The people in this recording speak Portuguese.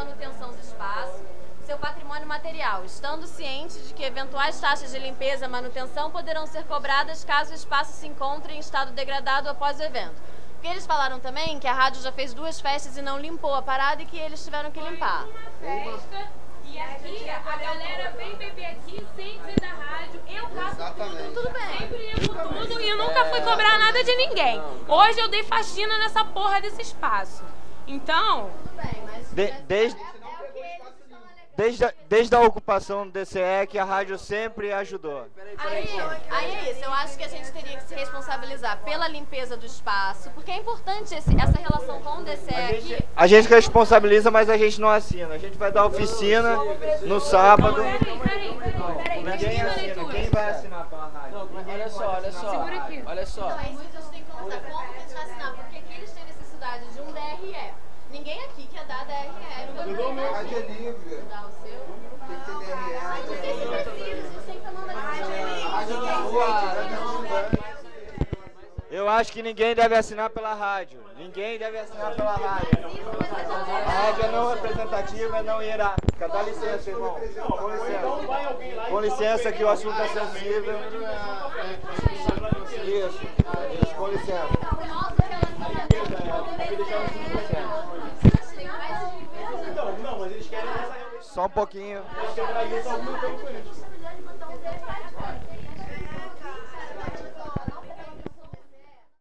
manutenção do espaço, seu patrimônio material, estando ciente de que eventuais taxas de limpeza e manutenção poderão ser cobradas caso o espaço se encontre em estado degradado após o evento. Porque eles falaram também que a rádio já fez 2 festas e não limpou a parada e que eles tiveram que limpar. Festa, e aqui a galera vem beber aqui sem dizer da rádio. Eu cato Tudo bem. sempre limpo tudo e nunca fui cobrar nada de ninguém. Hoje eu dei faxina nessa porra desse espaço. Então, Tudo bem, mas... Desde a ocupação do DCE que a rádio sempre ajudou. Aí é isso, eu acho que a gente teria que se responsabilizar pela limpeza do espaço, porque é importante essa relação com o DCE aqui. A gente responsabiliza, mas a gente não assina. A gente vai dar oficina no sábado. peraí. Ninguém assina. Quem vai assinar para a rádio? Segura aqui. Olha só. Então, aí a gente tem que conversar como que a gente vai assinar, porque aqui eles têm necessidade de um DRE. Ninguém aqui quer dar DRE. A rádio é livre. Dar o seu. Tem que ter DRE. A gente tem que mandar Eu acho que ninguém deve assinar pela rádio. Ninguém deve assinar pela rádio. A rádio é não representativa, é não hierárquica. Dá licença, irmão. Com licença. Com licença que o assunto é sensível. Isso, com licença. Só um pouquinho.